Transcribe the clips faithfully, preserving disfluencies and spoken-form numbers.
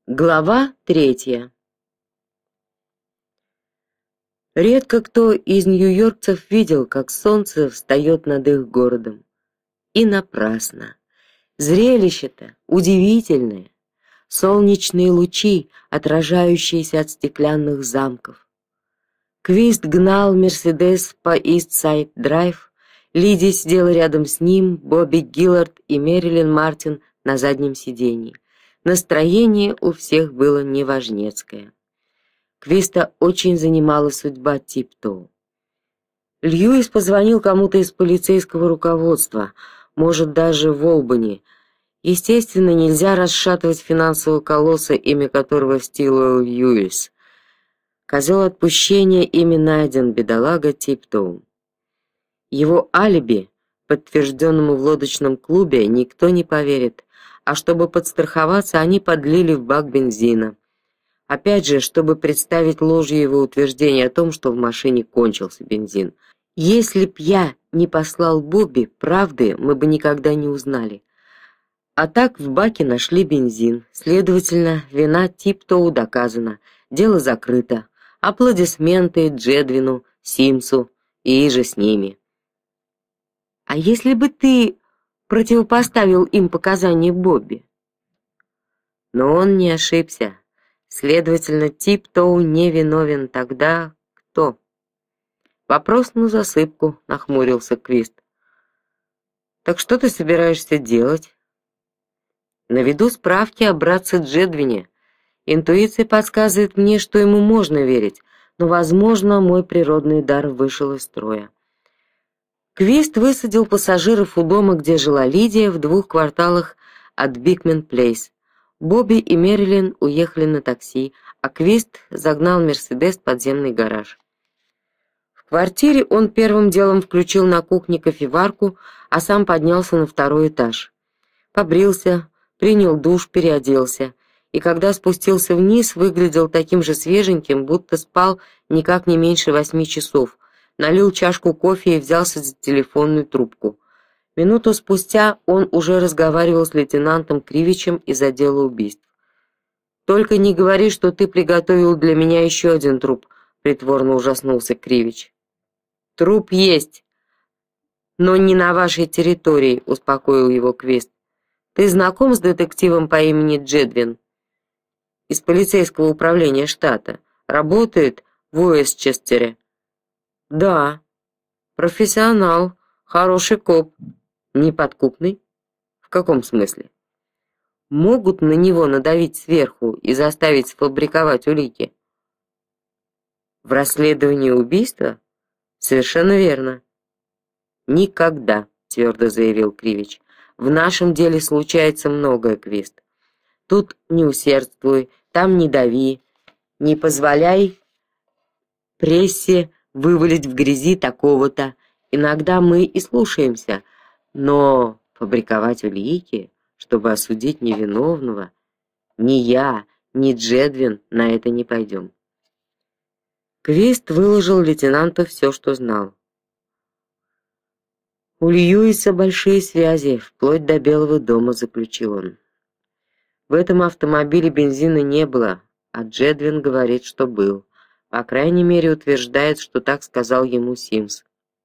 Глава третья. Редко кто из нью-йоркцев видел, как солнце встает над их городом. И напрасно. Зрелище-то удивительное. Солнечные лучи, отражающиеся от стеклянных замков. Квист гнал Мерседес по Ист-Сайд-драйв, Лиди сидела рядом с ним, Бобби Гиллард и Мэрилин Мартин на заднем сиденье. Настроение у всех было неважнецкое. Квиста очень занимала судьба Типтоу. Льюис позвонил кому-то из полицейского руководства, может, даже в Олбани. Естественно, нельзя расшатывать финансового колосса, имя которого Стилуэлл Льюис. Козел отпущения ими найден, бедолага Типтоу. Его алиби, подтвержденному в лодочном клубе, никто не поверит. А чтобы подстраховаться, они подлили в бак бензина. Опять же, чтобы представить ложью его утверждение о том, что в машине кончился бензин. Если б я не послал Бобби, правды мы бы никогда не узнали. А так в баке нашли бензин. Следовательно, вина Типтоу доказана. Дело закрыто. Аплодисменты Джедвину, Симсу и иже с ними. А если бы ты противопоставил им показания Бобби? Но он не ошибся. Следовательно, Типтоу не виновен. Тогда кто? Вопрос на засыпку, нахмурился Квист. Так что ты собираешься делать? Наведу справки о братце Джедвине. Интуиция подсказывает мне, что ему можно верить, но, возможно, мой природный дар вышел из строя. Квист высадил пассажиров у дома, где жила Лидия, в двух кварталах от Бикмен-Плейс. Бобби и Мэрилин уехали на такси, а Квист загнал Мерседес в подземный гараж. В квартире он первым делом включил на кухне кофеварку, а сам поднялся на второй этаж. Побрился, принял душ, переоделся, и когда спустился вниз, выглядел таким же свеженьким, будто спал никак не меньше восьми часов. Налил чашку кофе и взялся за телефонную трубку. Минуту спустя он уже разговаривал с лейтенантом Кривичем из отдела убийств. Только не говори, что ты приготовил для меня еще один труп, притворно ужаснулся Кривич. Труп есть, но не на вашей территории, успокоил его Квист. Ты знаком с детективом по имени Джедвин из полицейского управления штата? Работает в Уэстчестере. Да. Профессионал, хороший коп. Неподкупный? В каком смысле? Могут на него надавить сверху и заставить сфабриковать улики. В расследовании убийства? Совершенно верно. Никогда, твердо заявил Кривич. В нашем деле случается многое, Квист. Тут не усердствуй, там не дави, не позволяй прессе вывалить в грязи такого-то. Иногда мы и слушаемся, но фабриковать улики, чтобы осудить невиновного, ни я, ни Джедвин на это не пойдем. Квист выложил лейтенанту все, что знал. У Льюиса большие связи, вплоть до Белого дома, заключил он. В этом автомобиле бензина не было, а Джедвин говорит, что был. По крайней мере, утверждает, что так сказал ему Симс.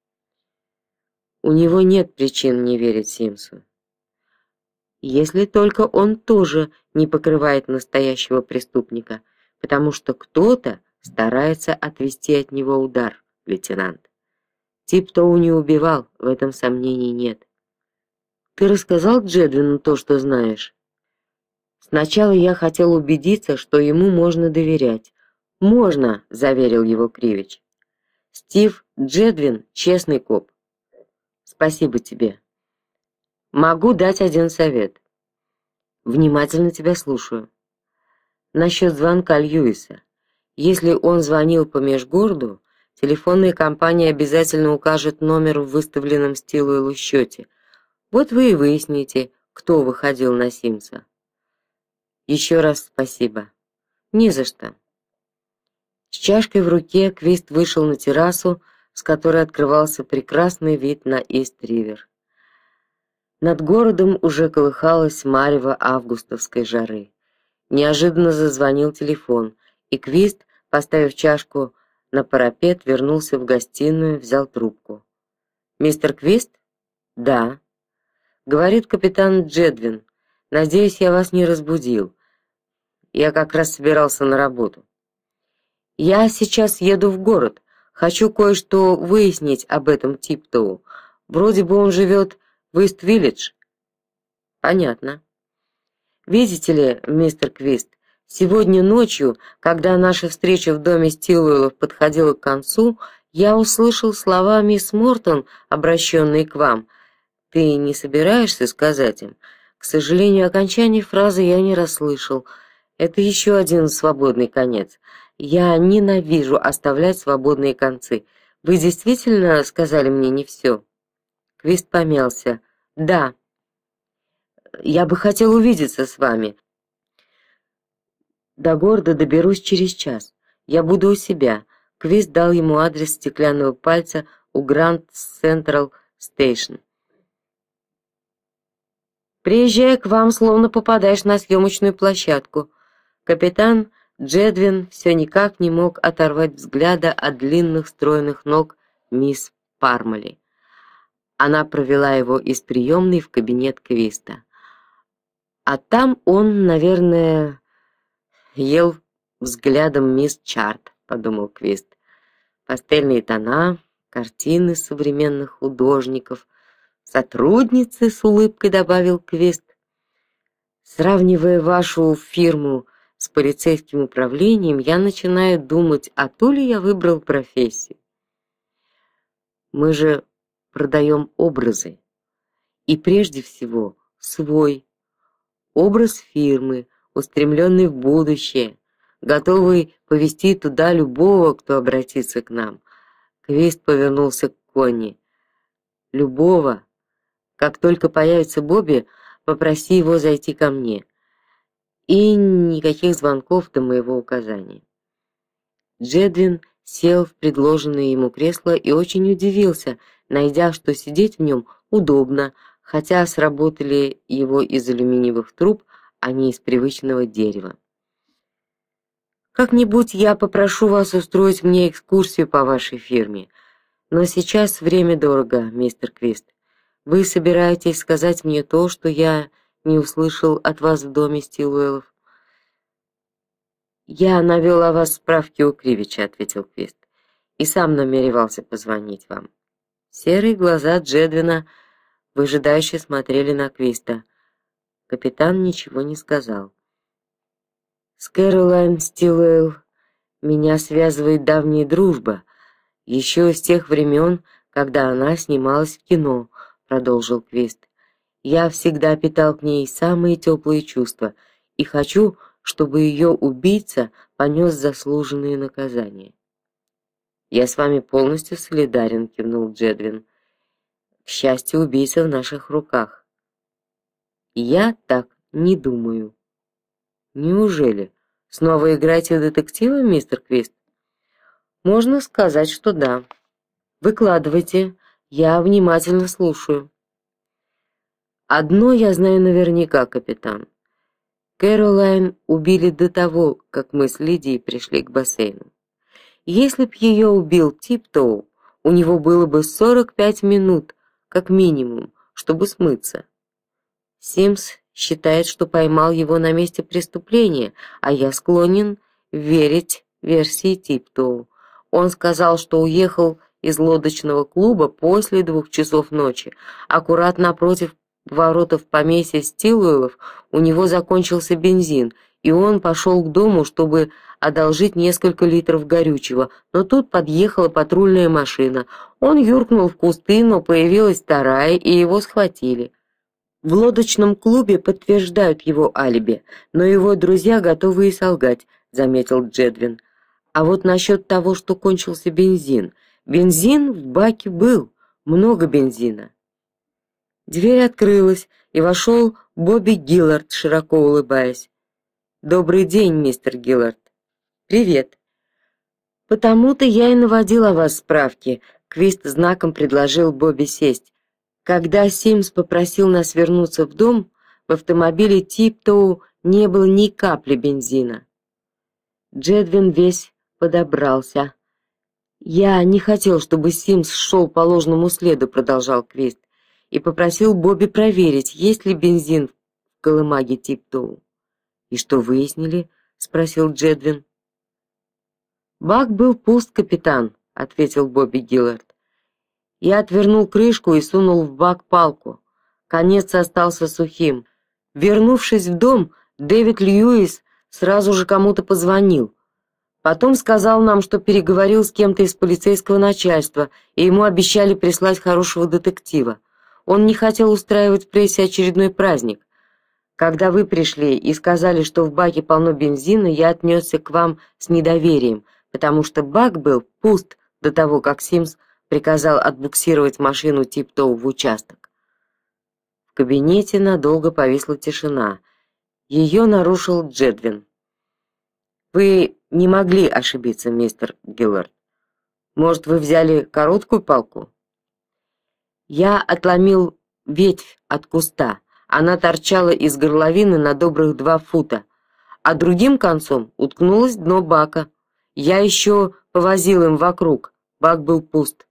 У него нет причин не верить Симсу. Если только он тоже не покрывает настоящего преступника, потому что кто-то старается отвести от него удар, лейтенант. Типтоу не убивал, в этом сомнений нет. Ты рассказал Джедвину то, что знаешь? Сначала я хотел убедиться, что ему можно доверять. Можно, заверил его Кривич. Стив Джедвин честный коп. Спасибо тебе. Могу дать один совет. Внимательно тебя слушаю. Насчет звонка Льюиса. Если он звонил по межгороду, телефонная компания обязательно укажет номер в выставленном Стилуэллу счете. Вот вы и выясните, кто выходил на Симса. Еще раз спасибо. Не за что. С чашкой в руке Квист вышел на террасу, с которой открывался прекрасный вид на Ист-Ривер. Над городом уже колыхалось марево августовской жары. Неожиданно зазвонил телефон, и Квист, поставив чашку на парапет, вернулся в гостиную, взял трубку. Мистер Квист? Да. Говорит капитан Джедвин. Надеюсь, я вас не разбудил. Я как раз собирался на работу. Я сейчас еду в город. Хочу кое-что выяснить об этом Типтоу. Вроде бы он живет в Ист-Виллидж. Понятно. Видите ли, мистер Квист, сегодня ночью, когда наша встреча в доме Стилуэллов подходила к концу, я услышал слова мисс Мортон, обращенные к вам. Ты не собираешься сказать им? К сожалению, окончание фразы я не расслышал. Это еще один свободный конец. Я ненавижу оставлять свободные концы. Вы действительно сказали мне не все?» Квист помялся. Да. Я бы хотел увидеться с вами. До города доберусь через час. Я буду у себя. Квист дал ему адрес стеклянного пальца у Гранд Централ Стейшн. Приезжая к вам, словно попадаешь на съемочную площадку. Капитан Джедвин все никак не мог оторвать взгляда от длинных стройных ног мисс Пармали. Она провела его из приемной в кабинет Квиста. А там он, наверное, ел взглядом мисс Чарт, подумал Квист. Пастельные тона, картины современных художников, сотрудницы, с улыбкой добавил Квист. Сравнивая вашу фирму с полицейским управлением, я начинаю думать, а то ли я выбрал профессию. Мы же продаем образы, и прежде всего свой образ фирмы, устремленный в будущее, готовый повести туда любого, кто обратится к нам. Квист повернулся к Конни. Любого. Как только появится Бобби, попроси его зайти ко мне. И никаких звонков до моего указания. Джедвин сел в предложенное ему кресло и очень удивился, найдя, что сидеть в нем удобно, хотя сработали его из алюминиевых труб, а не из привычного дерева. Как-нибудь я попрошу вас устроить мне экскурсию по вашей фирме. Но сейчас время дорого, мистер Квист. Вы собираетесь сказать мне то, что я не услышал от вас в доме Стилуэллов? Я навел о вас справки у Кривича, ответил Квист. И сам намеревался позвонить вам. Серые глаза Джедвина выжидающе смотрели на Квиста. Капитан ничего не сказал. С Кэролайн Стилуэлл меня связывает давняя дружба, еще с тех времен, когда она снималась в кино, продолжил Квист. Я всегда питал к ней самые теплые чувства и хочу, чтобы ее убийца понес заслуженные наказания. Я с вами полностью солидарен, кивнул Джедвин. К счастью, убийца в наших руках. Я так не думаю. Неужели? Снова играете в детектива, мистер Квист? Можно сказать, что да. Выкладывайте, я внимательно слушаю. Одно я знаю наверняка, капитан. Кэролайн убили до того, как мы с Лидией пришли к бассейну. Если б ее убил Типтоу, у него было бы сорок пять минут, как минимум, чтобы смыться. Симс считает, что поймал его на месте преступления, а я склонен верить версии Типтоу. Он сказал, что уехал из лодочного клуба после двух часов ночи. Аккуратно напротив воротов поместья Стилуэллов у него закончился бензин, и он пошел к дому, чтобы одолжить несколько литров горючего. Но тут подъехала патрульная машина. Он юркнул в кусты, но появилась вторая, и его схватили. В лодочном клубе подтверждают его алиби, но его друзья готовы и солгать, заметил Джедвин. А вот насчет того, что кончился бензин. Бензин в баке был, много бензина. Дверь открылась, и вошел Бобби Гиллард, широко улыбаясь. Добрый день, мистер Гиллард. Привет. Потому-то я и наводил о вас справки. Квист знаком предложил Бобби сесть. Когда Симс попросил нас вернуться в дом, в автомобиле Типтоу не было ни капли бензина. Джедвин весь подобрался. Я не хотел, чтобы Симс шел по ложному следу, продолжал Квист, и попросил Бобби проверить, есть ли бензин в колымаге Типтоу. И что выяснили? Спросил Джедвин. Бак был пуст, капитан, ответил Бобби Гиллард. Я отвернул крышку и сунул в бак палку. Конец остался сухим. Вернувшись в дом, Дэвид Льюис сразу же кому-то позвонил. Потом сказал нам, что переговорил с кем-то из полицейского начальства, и ему обещали прислать хорошего детектива. Он не хотел устраивать в прессе очередной праздник. Когда вы пришли и сказали, что в баке полно бензина, я отнесся к вам с недоверием, потому что бак был пуст до того, как Симс приказал отбуксировать машину Типтоу в участок. В кабинете надолго повисла тишина. Ее нарушил Джедвин. Вы не могли ошибиться, мистер Гиллард. Может, вы взяли короткую палку? Я отломил ветвь от куста. Она торчала из горловины на добрых два фута, а другим концом уткнулось дно бака. Я еще повозил им вокруг. Бак был пуст.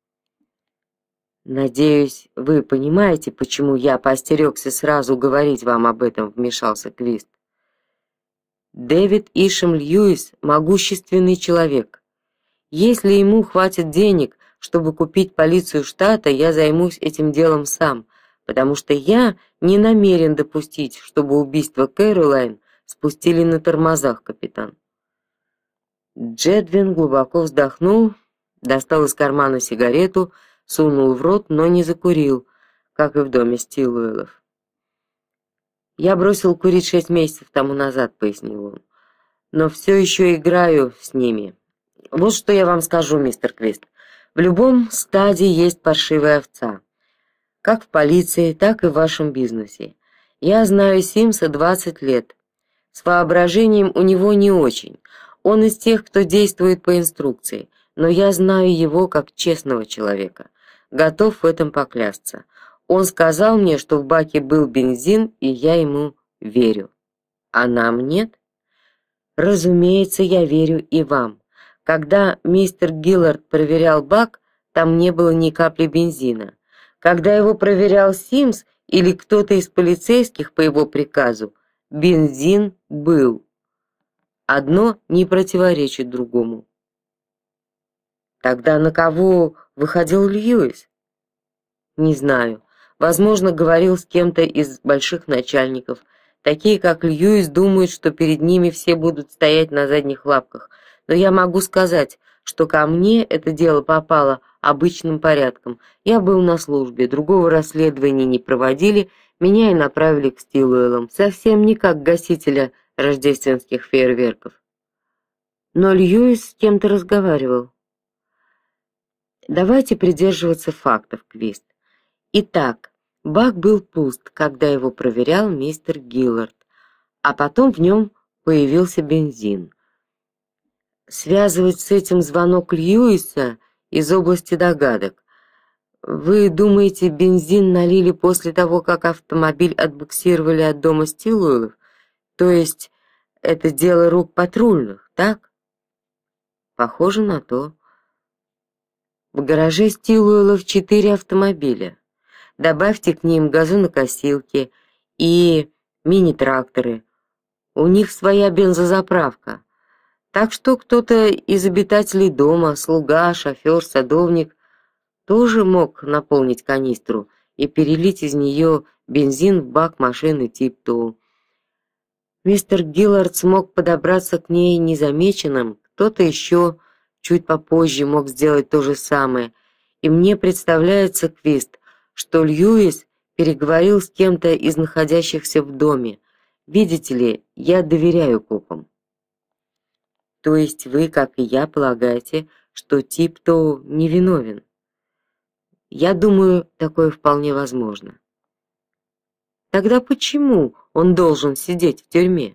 Надеюсь, вы понимаете, почему я поостерегся сразу говорить вам об этом, вмешался Квист. Дэвид Ишем Льюис могущественный человек. Если ему хватит денег, чтобы купить полицию штата, я займусь этим делом сам, потому что я не намерен допустить, чтобы убийство Кэролайн спустили на тормозах, капитан. Джедвин глубоко вздохнул, достал из кармана сигарету, сунул в рот, но не закурил, как и в доме Стилуэллов. Я бросил курить шесть месяцев тому назад, пояснил он. Но все еще играю с ними. Вот что я вам скажу, мистер Квист. В любом стаде есть паршивая овца. Как в полиции, так и в вашем бизнесе. Я знаю Симса двадцать лет. С воображением у него не очень. Он из тех, кто действует по инструкции, но я знаю его как честного человека. Готов в этом поклясться. Он сказал мне, что в баке был бензин, и я ему верю. А нам нет? Разумеется, я верю и вам. Когда мистер Гиллард проверял бак, там не было ни капли бензина. Когда его проверял Симс или кто-то из полицейских по его приказу, бензин был. Одно не противоречит другому. Тогда на кого выходил Льюис? Не знаю. Возможно, говорил с кем-то из больших начальников. Такие, как Льюис, думают, что перед ними все будут стоять на задних лапках. Но я могу сказать, что ко мне это дело попало обычным порядком. Я был на службе, другого расследования не проводили, меня и направили к Стилуэллам, совсем не как гасителя рождественских фейерверков. Но Льюис с кем-то разговаривал. Давайте придерживаться фактов, Квист. Итак, бак был пуст, когда его проверял мистер Гиллард, а потом в нем появился бензин. Связывать с этим звонок Льюиса из области догадок. Вы думаете, бензин налили после того, как автомобиль отбуксировали от дома Стилуэллов? То есть это дело рук патрульных, так? Похоже на то. В гараже Стилуэллов четыре автомобиля. Добавьте к ним газонокосилки и мини-тракторы. У них своя бензозаправка. Так что кто-то из обитателей дома, слуга, шофер, садовник, тоже мог наполнить канистру и перелить из нее бензин в бак машины Типтоу. Мистер Гиллард смог подобраться к ней незамеченным, кто-то еще чуть попозже мог сделать то же самое. И мне представляется, Квист, что Льюис переговорил с кем-то из находящихся в доме. Видите ли, я доверяю копам. То есть вы, как и я, полагаете, что Типтоу невиновен? Я думаю, такое вполне возможно. Тогда почему он должен сидеть в тюрьме?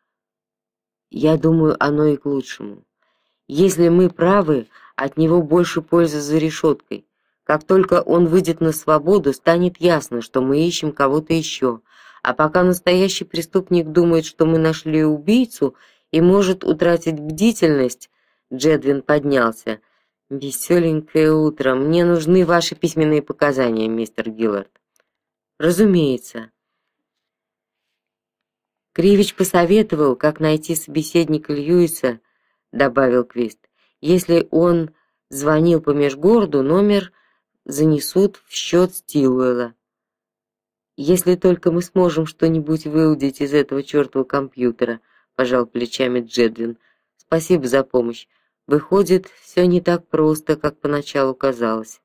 Я думаю, оно и к лучшему. Если мы правы, от него больше пользы за решеткой. Как только он выйдет на свободу, станет ясно, что мы ищем кого-то еще, А пока настоящий преступник думает, что мы нашли убийцу и может утратить бдительность, Джедвин поднялся. Веселенькое утро. Мне нужны ваши письменные показания, мистер Гиллард. Разумеется. Кривич посоветовал, как найти собеседника Льюиса, добавил Квист. Если он звонил по межгороду, номер занесут в счет Стилуэлла. Если только мы сможем что-нибудь выудить из этого чёртова компьютера, пожал плечами Джедвин. Спасибо за помощь. Выходит, все не так просто, как поначалу казалось.